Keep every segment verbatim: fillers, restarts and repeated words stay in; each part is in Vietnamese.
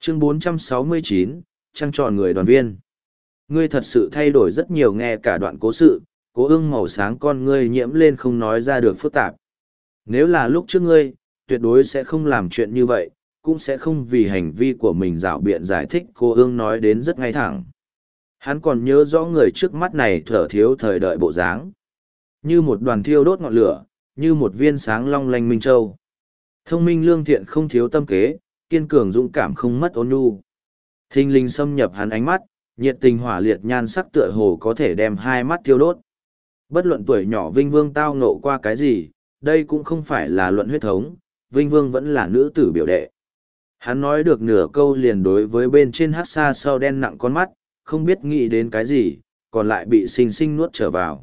Chương bốn trăm sáu mươi chín, trăng tròn người đoàn viên. Ngươi thật sự thay đổi rất nhiều, nghe cả đoạn cố sự, Cố Ương màu sáng con ngươi nhiễm lên không nói ra được phức tạp. Nếu là lúc trước ngươi, tuyệt đối sẽ không làm chuyện như vậy, cũng sẽ không vì hành vi của mình rảo biện giải thích. Cố Ương nói đến rất ngay thẳng. Hắn còn nhớ rõ người trước mắt này thở thiếu thời đợi bộ dáng. Như một đoàn thiêu đốt ngọn lửa, như một viên sáng long lanh minh châu. Thông minh lương thiện không thiếu tâm kế, kiên cường dũng cảm không mất ôn nhu. Thinh linh xâm nhập hắn ánh mắt, nhiệt tình hỏa liệt nhan sắc tựa hồ có thể đem hai mắt thiêu đốt. Bất luận tuổi nhỏ Vinh Vương tao ngộ qua cái gì, đây cũng không phải là luận huyết thống, Vinh Vương vẫn là nữ tử biểu đệ. Hắn nói được nửa câu liền đối với bên trên hát xa sau đen nặng con mắt, không biết nghĩ đến cái gì, còn lại bị sinh sinh nuốt trở vào.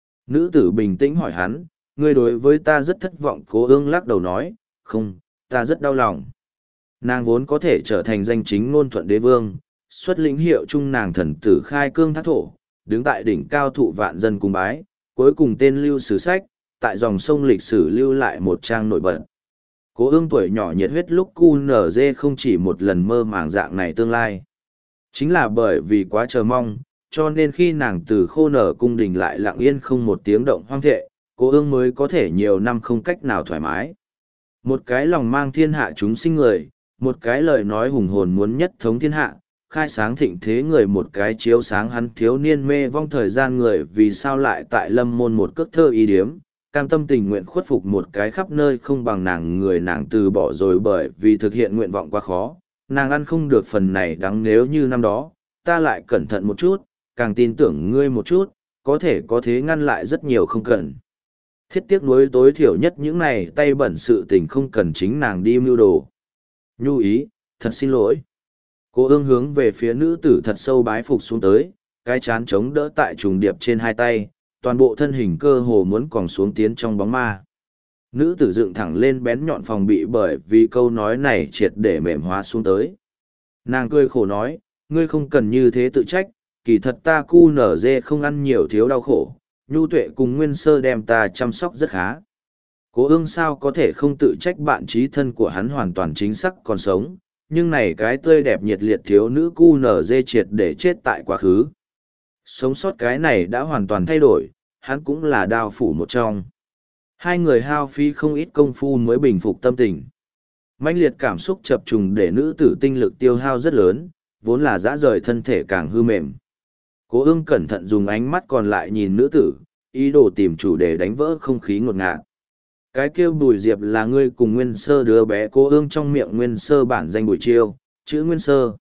Nữ tử bình tĩnh hỏi hắn, ngươi đối với ta rất thất vọng. Cố Ương lắc đầu nói, không, ta rất đau lòng. Nàng vốn có thể trở thành danh chính ngôn thuận đế vương, xuất lĩnh hiệu chung nàng thần tử khai cương thác thổ, đứng tại đỉnh cao thụ vạn dân cung bái, cuối cùng tên lưu sử sách, tại dòng sông lịch sử lưu lại một trang nổi bật. Cố Ương tuổi nhỏ nhiệt huyết lúc cu nở dê không chỉ một lần mơ màng dạng này tương lai. Chính là bởi vì quá chờ mong, cho nên khi nàng từ khô nở cung đình lại lặng yên không một tiếng động hoang thệ, Cố Ương mới có thể nhiều năm không cách nào thoải mái. Một cái lòng mang thiên hạ chúng sinh người, một cái lời nói hùng hồn muốn nhất thống thiên hạ, khai sáng thịnh thế người, một cái chiếu sáng hắn thiếu niên mê vong thời gian người, vì sao lại tại lâm môn một cước thơ ý điếm, cam tâm tình nguyện khuất phục một cái khắp nơi không bằng nàng người, nàng từ bỏ rồi bởi vì thực hiện nguyện vọng quá khó, nàng ăn không được phần này đắng. Nếu như năm đó, ta lại cẩn thận một chút, càng tin tưởng ngươi một chút, có thể có thế ngăn lại rất nhiều không cần. Thiết tiếc nuối tối thiểu nhất những này tay bẩn sự tình không cần chính nàng đi mưu đồ. Nhu ý, thật xin lỗi. Cố Ương hướng về phía nữ tử thật sâu bái phục xuống tới, cái chán chống đỡ tại trùng điệp trên hai tay, toàn bộ thân hình cơ hồ muốn còng xuống tiến trong bóng ma. Nữ tử dựng thẳng lên bén nhọn phòng bị bởi vì câu nói này triệt để mềm hóa xuống tới. Nàng cười khổ nói, ngươi không cần như thế tự trách, kỳ thật ta cu nở dê không ăn nhiều thiếu đau khổ, Nhu Tuệ cùng Nguyên Sơ đem ta chăm sóc rất khá. Cố Ương sao có thể không tự trách bạn trí thân của hắn hoàn toàn chính xác còn sống, nhưng này cái tươi đẹp nhiệt liệt thiếu nữ cu nở dê triệt để chết tại quá khứ. Sống sót cái này đã hoàn toàn thay đổi, hắn cũng là đao phủ một trong. Hai người hao phí không ít công phu mới bình phục tâm tình. Mãnh liệt cảm xúc chập trùng để nữ tử tinh lực tiêu hao rất lớn, vốn là dã rời thân thể càng hư mềm. Cố Ương cẩn thận dùng ánh mắt còn lại nhìn nữ tử, ý đồ tìm chủ đề đánh vỡ không khí ngột ngạt. Cái kêu Bùi Diệp là ngươi cùng Nguyên Sơ đứa bé. Cố Ương trong miệng Nguyên Sơ bản danh Bùi Chiêu, chữ Nguyên Sơ.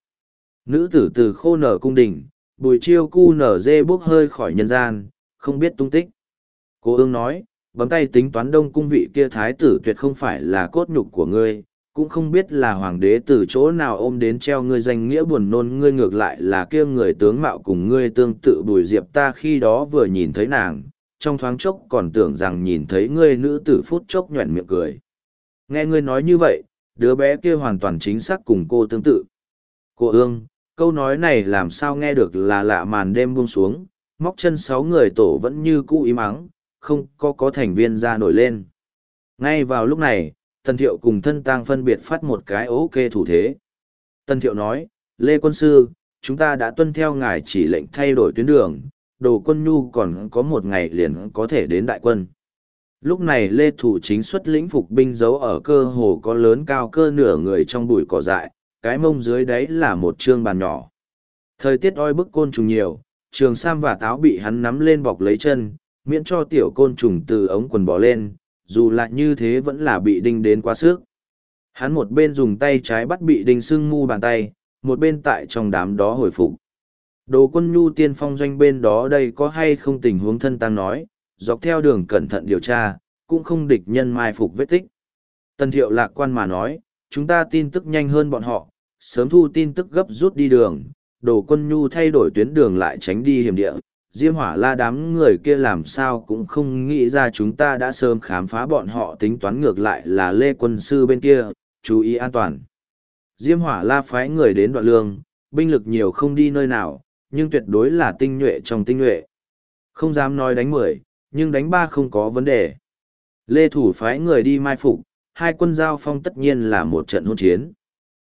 Nữ tử từ khô nở cung đình, Bùi Chiêu cu nở dê bốc hơi khỏi nhân gian, không biết tung tích. Cố Ương nói, bấm tay tính toán Đông cung vị kia thái tử tuyệt không phải là cốt nhục của ngươi, cũng không biết là hoàng đế từ chỗ nào ôm đến treo ngươi danh nghĩa buồn nôn. Ngươi ngược lại là kia người tướng mạo cùng ngươi tương tự Bùi Diệp, ta khi đó vừa nhìn thấy nàng, trong thoáng chốc còn tưởng rằng nhìn thấy ngươi. Nữ tử phút chốc nhoẻn miệng cười. Nghe ngươi nói như vậy, đứa bé kia hoàn toàn chính xác cùng cô tương tự. Cô Ương, câu nói này làm sao nghe được là lạ. Màn đêm buông xuống, móc chân sáu người tổ vẫn như cũ im ắng, không có có thành viên ra nổi lên. Ngay vào lúc này, Tần Thiệu cùng Thân Tang phân biệt phát một cái ok thủ thế. Tần Thiệu nói, Lê Quân Sư, chúng ta đã tuân theo ngài chỉ lệnh thay đổi tuyến đường, Đồ Quân Nhu còn có một ngày liền có thể đến đại quân. Lúc này Lê Thủ Chính xuất lĩnh phục binh giấu ở cơ hồ có lớn cao cơ nửa người trong bụi cỏ dại, cái mông dưới đáy là một trương bàn nhỏ. Thời tiết oi bức côn trùng nhiều, trường sam và táo bị hắn nắm lên bọc lấy chân, miễn cho tiểu côn trùng từ ống quần bò lên, dù là như thế vẫn là bị đinh đến quá sức. Hắn một bên dùng tay trái bắt bị đinh sưng mu bàn tay, một bên tại trong đám đó hồi phục. Đồ Quân Nhu tiên phong doanh bên đó đây có hay không tình huống? Thân Tang nói, dọc theo đường cẩn thận điều tra, cũng không địch nhân mai phục vết tích. Tần Thiệu lạc quan mà nói, chúng ta tin tức nhanh hơn bọn họ, sớm thu tin tức gấp rút đi đường, Đồ Quân Nhu thay đổi tuyến đường lại tránh đi hiểm địa. Diêm Hỏa La đám người kia làm sao cũng không nghĩ ra chúng ta đã sớm khám phá bọn họ tính toán, ngược lại là Lê Quân Sư bên kia, chú ý an toàn. Diêm Hỏa La phái người đến Đoạn Lương, binh lực nhiều không đi nơi nào, nhưng tuyệt đối là tinh nhuệ trong tinh nhuệ. Không dám nói đánh mười, nhưng đánh ba không có vấn đề. Lê Thủ phái người đi mai phục, hai quân giao phong tất nhiên là một trận hôn chiến.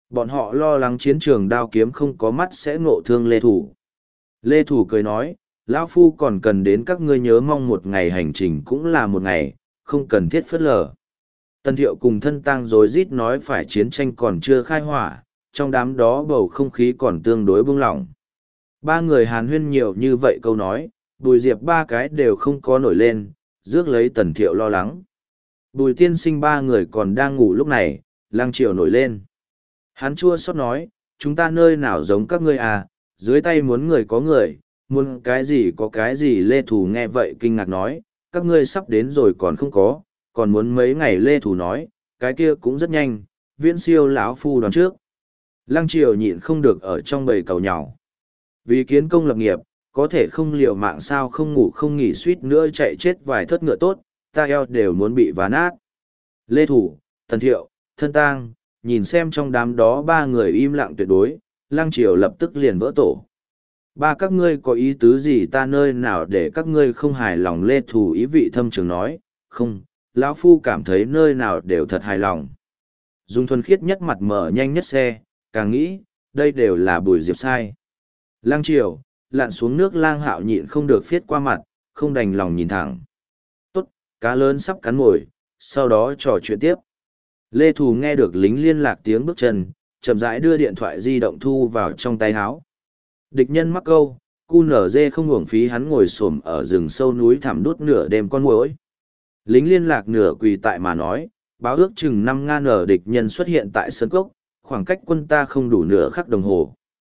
Bọn họ lo lắng chiến trường đao kiếm không có mắt sẽ ngộ thương Lê Thủ. Lê Thủ cười nói, lão phu còn cần đến các ngươi nhớ mong một ngày hành trình cũng là một ngày, không cần thiết phớt lờ. Tân Thiệu cùng thân tang rối rít nói phải chiến tranh còn chưa khai hỏa, trong đám đó bầu không khí còn tương đối buông lỏng. Ba người hàn huyên nhiều như vậy câu nói, Bùi Diệp ba cái đều không có nổi lên, rước lấy Tần Thiệu lo lắng. Bùi tiên sinh ba người còn đang ngủ lúc này, Lăng Triều nổi lên. Hắn chua xót nói, chúng ta nơi nào giống các ngươi à, dưới tay muốn người có người, muốn cái gì có cái gì. Lê Thủ nghe vậy kinh ngạc nói, các ngươi sắp đến rồi còn không có, còn muốn mấy ngày. Lê Thủ nói, cái kia cũng rất nhanh, viễn siêu lão phu đoán trước. Lăng Triều nhịn không được ở trong bầy cầu nhỏ. Vì kiến công lập nghiệp, có thể không liều mạng sao không ngủ không nghỉ suýt nữa chạy chết vài thất ngựa tốt, ta eo đều muốn bị vá nát. Lê Thủ, Tần Thiệu, Thân Tang, nhìn xem trong đám đó ba người im lặng tuyệt đối, Lăng Triều lập tức liền vỡ tổ. Ba các ngươi có ý tứ gì ta nơi nào để các ngươi không hài lòng. Lê Thủ ý vị thâm trường nói, không, lão phu cảm thấy nơi nào đều thật hài lòng. Dung thuần khiết nhất mặt mở nhanh nhất xe, càng nghĩ, đây đều là Bùi Diệp sai. Lăng Triều, lặn xuống nước Lang Hạo nhịn không được phiết qua mặt, không đành lòng nhìn thẳng. Tốt, cá lớn sắp cắn mồi, sau đó trò chuyện tiếp. Lê Thù nghe được lính liên lạc tiếng bước chân, chậm rãi đưa điện thoại di động thu vào trong tay áo. Địch nhân mắc câu, cu nở dê không uổng phí hắn ngồi xổm ở rừng sâu núi thẳm đút nửa đêm con muỗi. Lính liên lạc nửa quỳ tại mà nói, báo ước chừng năm ngàn ở địch nhân xuất hiện tại sân cốc, khoảng cách quân ta không đủ nửa khắc đồng hồ.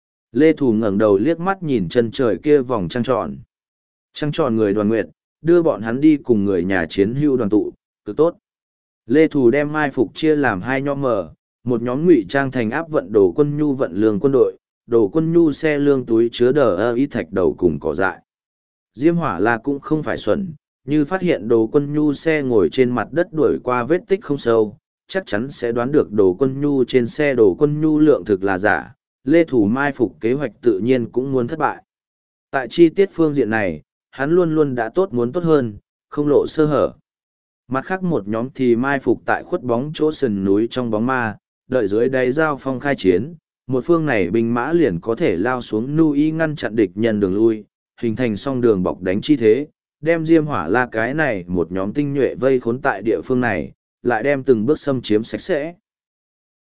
Lê Thù ngẩng đầu liếc mắt nhìn chân trời kia vòng trăng tròn. Trăng tròn người đoàn nguyệt, đưa bọn hắn đi cùng người nhà chiến hưu đoàn tụ, cực tốt. Lê Thù đem mai phục chia làm hai nhóm mở, một nhóm ngụy trang thành áp vận đồ quân nhu vận lương quân đội, đồ quân nhu xe lương túi chứa đờ ơ ít thạch đầu cùng cỏ dại. Diêm Hỏa La cũng không phải xuẩn, như phát hiện đồ quân nhu xe ngồi trên mặt đất đuổi qua vết tích không sâu, chắc chắn sẽ đoán được đồ quân nhu trên xe đồ quân nhu lượng thực là giả. Lê Thủ mai phục kế hoạch tự nhiên cũng muốn thất bại. Tại chi tiết phương diện này, hắn luôn luôn đã tốt muốn tốt hơn, không lộ sơ hở. Mặt khác một nhóm thì mai phục tại khuất bóng chỗ sườn núi trong bóng ma, đợi dưới đáy giao phong khai chiến, một phương này binh mã liền có thể lao xuống nu y ngăn chặn địch nhân đường lui, hình thành song đường bọc đánh chi thế, đem Diêm Hỏa La cái này một nhóm tinh nhuệ vây khốn tại địa phương này, lại đem từng bước xâm chiếm sạch sẽ.